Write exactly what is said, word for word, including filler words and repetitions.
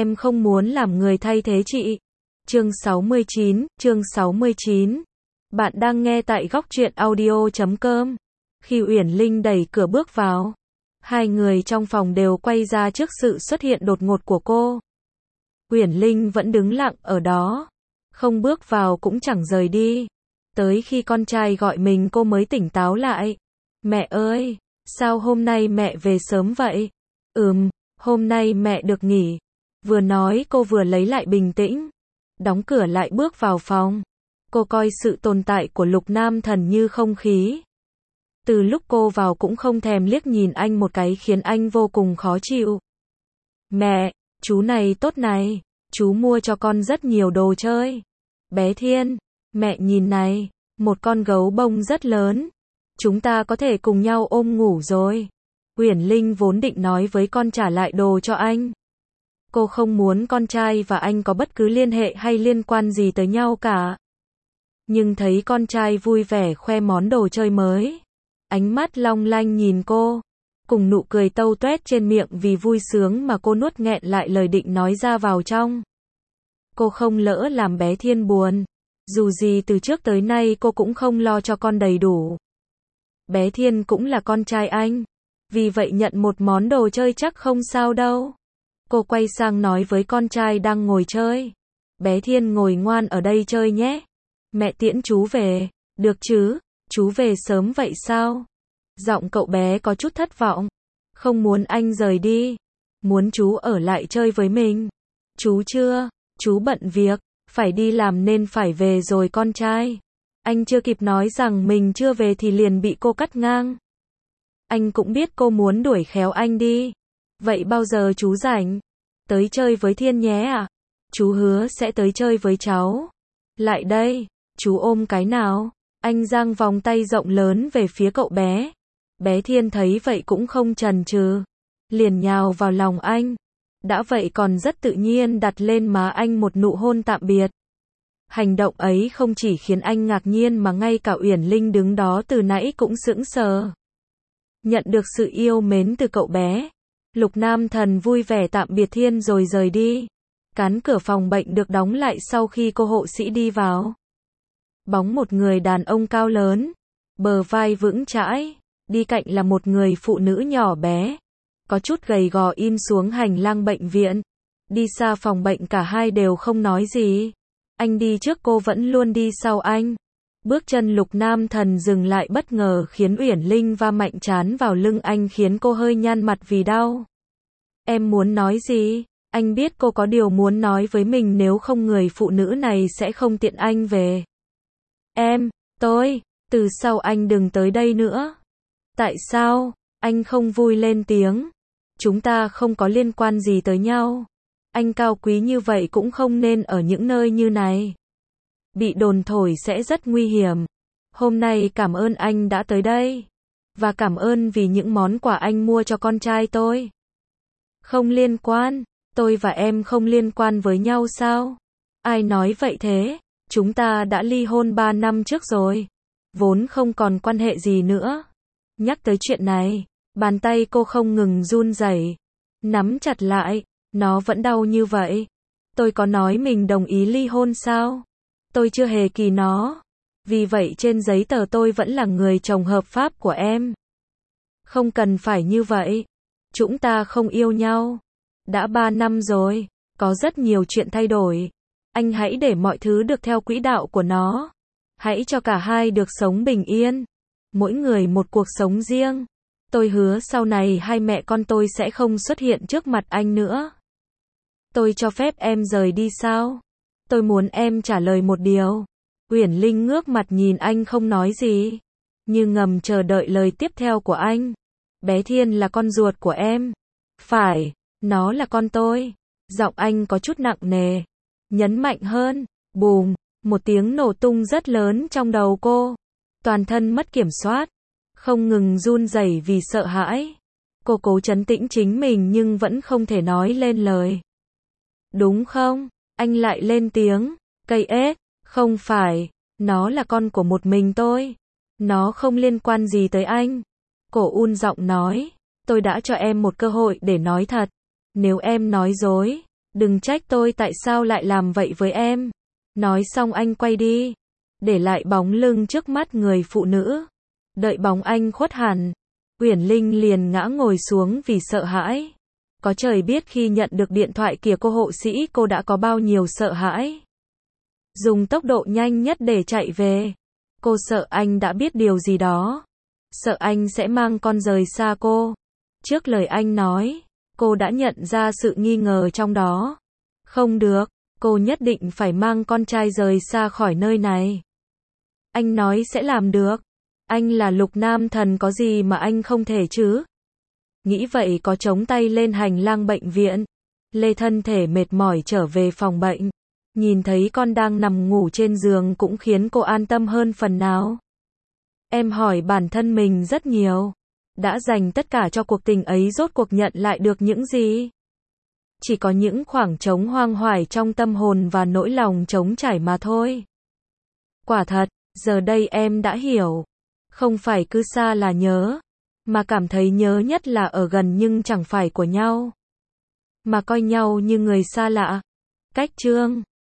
em không muốn làm người thay thế chị. Chương sáu mươi chín, chương sáu mươi chín. Bạn đang nghe tại góc truyện audio chấm com. Khi Uyển Linh đẩy cửa bước vào, hai người trong phòng đều quay ra trước sự xuất hiện đột ngột của cô. Uyển Linh vẫn đứng lặng ở đó, không bước vào cũng chẳng rời đi. Tới khi con trai gọi mình cô mới tỉnh táo lại. Mẹ ơi, sao hôm nay mẹ về sớm vậy? Ừm, hôm nay mẹ được nghỉ. Vừa nói cô vừa lấy lại bình tĩnh, đóng cửa lại bước vào phòng. Cô coi sự tồn tại của Lục Nam Thần như không khí. Từ lúc cô vào cũng không thèm liếc nhìn anh một cái khiến anh vô cùng khó chịu. Mẹ, chú này tốt này, chú mua cho con rất nhiều đồ chơi. Bé Thiên, mẹ nhìn này, một con gấu bông rất lớn. Chúng ta có thể cùng nhau ôm ngủ rồi. Uyển Linh vốn định nói với con trả lại đồ cho anh. Cô không muốn con trai và anh có bất cứ liên hệ hay liên quan gì tới nhau cả. Nhưng thấy con trai vui vẻ khoe món đồ chơi mới, ánh mắt long lanh nhìn cô, cùng nụ cười tâu tuét trên miệng vì vui sướng mà cô nuốt nghẹn lại lời định nói ra vào trong. Cô không lỡ làm bé Thiên buồn. Dù gì từ trước tới nay cô cũng không lo cho con đầy đủ. Bé Thiên cũng là con trai anh, vì vậy nhận một món đồ chơi chắc không sao đâu. Cô quay sang nói với con trai đang ngồi chơi. Bé Thiên ngồi ngoan ở đây chơi nhé. Mẹ tiễn chú về, được chứ, chú về sớm vậy sao? Giọng cậu bé có chút thất vọng. Không muốn anh rời đi, muốn chú ở lại chơi với mình. Chú chưa, chú bận việc, phải đi làm nên phải về rồi con trai. Anh chưa kịp nói rằng mình chưa về thì liền bị cô cắt ngang. Anh cũng biết cô muốn đuổi khéo anh đi. Vậy bao giờ chú rảnh? Tới chơi với Thiên nhé à? Chú hứa sẽ tới chơi với cháu. Lại đây, chú ôm cái nào. Anh giang vòng tay rộng lớn về phía cậu bé. Bé Thiên thấy vậy cũng không chần chừ, liền nhào vào lòng anh. Đã vậy còn rất tự nhiên đặt lên má anh một nụ hôn tạm biệt. Hành động ấy không chỉ khiến anh ngạc nhiên mà ngay cả Uyển Linh đứng đó từ nãy cũng sững sờ. Nhận được sự yêu mến từ cậu bé, Lục Nam Thần vui vẻ tạm biệt Thiên rồi rời đi. Cán cửa phòng bệnh được đóng lại sau khi cô hộ sĩ đi vào. Bóng một người đàn ông cao lớn, bờ vai vững chãi, đi cạnh là một người phụ nữ nhỏ bé, có chút gầy gò in xuống hành lang bệnh viện. Đi xa phòng bệnh cả hai đều không nói gì. Anh đi trước cô vẫn luôn đi sau anh. Bước chân Lục Nam Thần dừng lại bất ngờ khiến Uyển Linh va mạnh trán vào lưng anh khiến cô hơi nhăn mặt vì đau. Em muốn nói gì? Anh biết cô có điều muốn nói với mình nếu không người phụ nữ này sẽ không tiện anh về. Em, tôi, từ sau anh đừng tới đây nữa. Tại sao? Anh không vui lên tiếng. Chúng ta không có liên quan gì tới nhau. Anh cao quý như vậy cũng không nên ở những nơi như này. Bị đồn thổi sẽ rất nguy hiểm. Hôm nay cảm ơn anh đã tới đây. Và cảm ơn vì những món quà anh mua cho con trai tôi. Không liên quan. Tôi và em không liên quan với nhau sao? Ai nói vậy thế? Chúng ta đã ly hôn ba năm trước rồi. Vốn không còn quan hệ gì nữa. Nhắc tới chuyện này, bàn tay cô không ngừng run rẩy, nắm chặt lại. Nó vẫn đau như vậy. Tôi có nói mình đồng ý ly hôn sao? Tôi chưa hề ký nó. Vì vậy trên giấy tờ tôi vẫn là người chồng hợp pháp của em. Không cần phải như vậy. Chúng ta không yêu nhau. Đã ba năm rồi. Có rất nhiều chuyện thay đổi. Anh hãy để mọi thứ được theo quỹ đạo của nó. Hãy cho cả hai được sống bình yên. Mỗi người một cuộc sống riêng. Tôi hứa sau này hai mẹ con tôi sẽ không xuất hiện trước mặt anh nữa. Tôi cho phép em rời đi sao? Tôi muốn em trả lời một điều. Uyển Linh ngước mặt nhìn anh không nói gì, như ngầm chờ đợi lời tiếp theo của anh. Bé Thiên là con ruột của em. Phải, nó là con tôi. Giọng anh có chút nặng nề. Nhấn mạnh hơn. Bùm, một tiếng nổ tung rất lớn trong đầu cô. Toàn thân mất kiểm soát, không ngừng run rẩy vì sợ hãi. Cô cố trấn tĩnh chính mình nhưng vẫn không thể nói lên lời. Đúng không? Anh lại lên tiếng. Cây ếch, không phải. Nó là con của một mình tôi. Nó không liên quan gì tới anh. Cô un giọng nói. Tôi đã cho em một cơ hội để nói thật. Nếu em nói dối, Đừng trách tôi tại sao lại làm vậy với em. Nói xong anh quay đi, để lại bóng lưng trước mắt người phụ nữ. Đợi bóng anh khuất hẳn, Uyển Linh liền ngã ngồi xuống vì sợ hãi. Có trời biết khi nhận được điện thoại kia cô hộ sĩ cô đã có bao nhiêu sợ hãi. Dùng tốc độ nhanh nhất để chạy về. Cô sợ anh đã biết điều gì đó. Sợ anh sẽ mang con rời xa cô. Trước lời anh nói, cô đã nhận ra sự nghi ngờ trong đó. Không được, cô nhất định phải mang con trai rời xa khỏi nơi này. Anh nói sẽ làm được. Anh là Lục Nam Thần có gì mà anh không thể chứ? Nghĩ vậy có chống tay lên hành lang bệnh viện. Lê thân thể mệt mỏi trở về phòng bệnh. Nhìn thấy con đang nằm ngủ trên giường cũng khiến cô an tâm hơn phần nào. Em hỏi bản thân mình rất nhiều. Đã dành tất cả cho cuộc tình ấy rốt cuộc nhận lại được những gì? Chỉ có những khoảng trống hoang hoài trong tâm hồn và nỗi lòng trống trải mà thôi. Quả thật, giờ đây em đã hiểu. Không phải cứ xa là nhớ, mà cảm thấy nhớ nhất là ở gần nhưng chẳng phải của nhau. Mà coi nhau như người xa lạ. Cách chương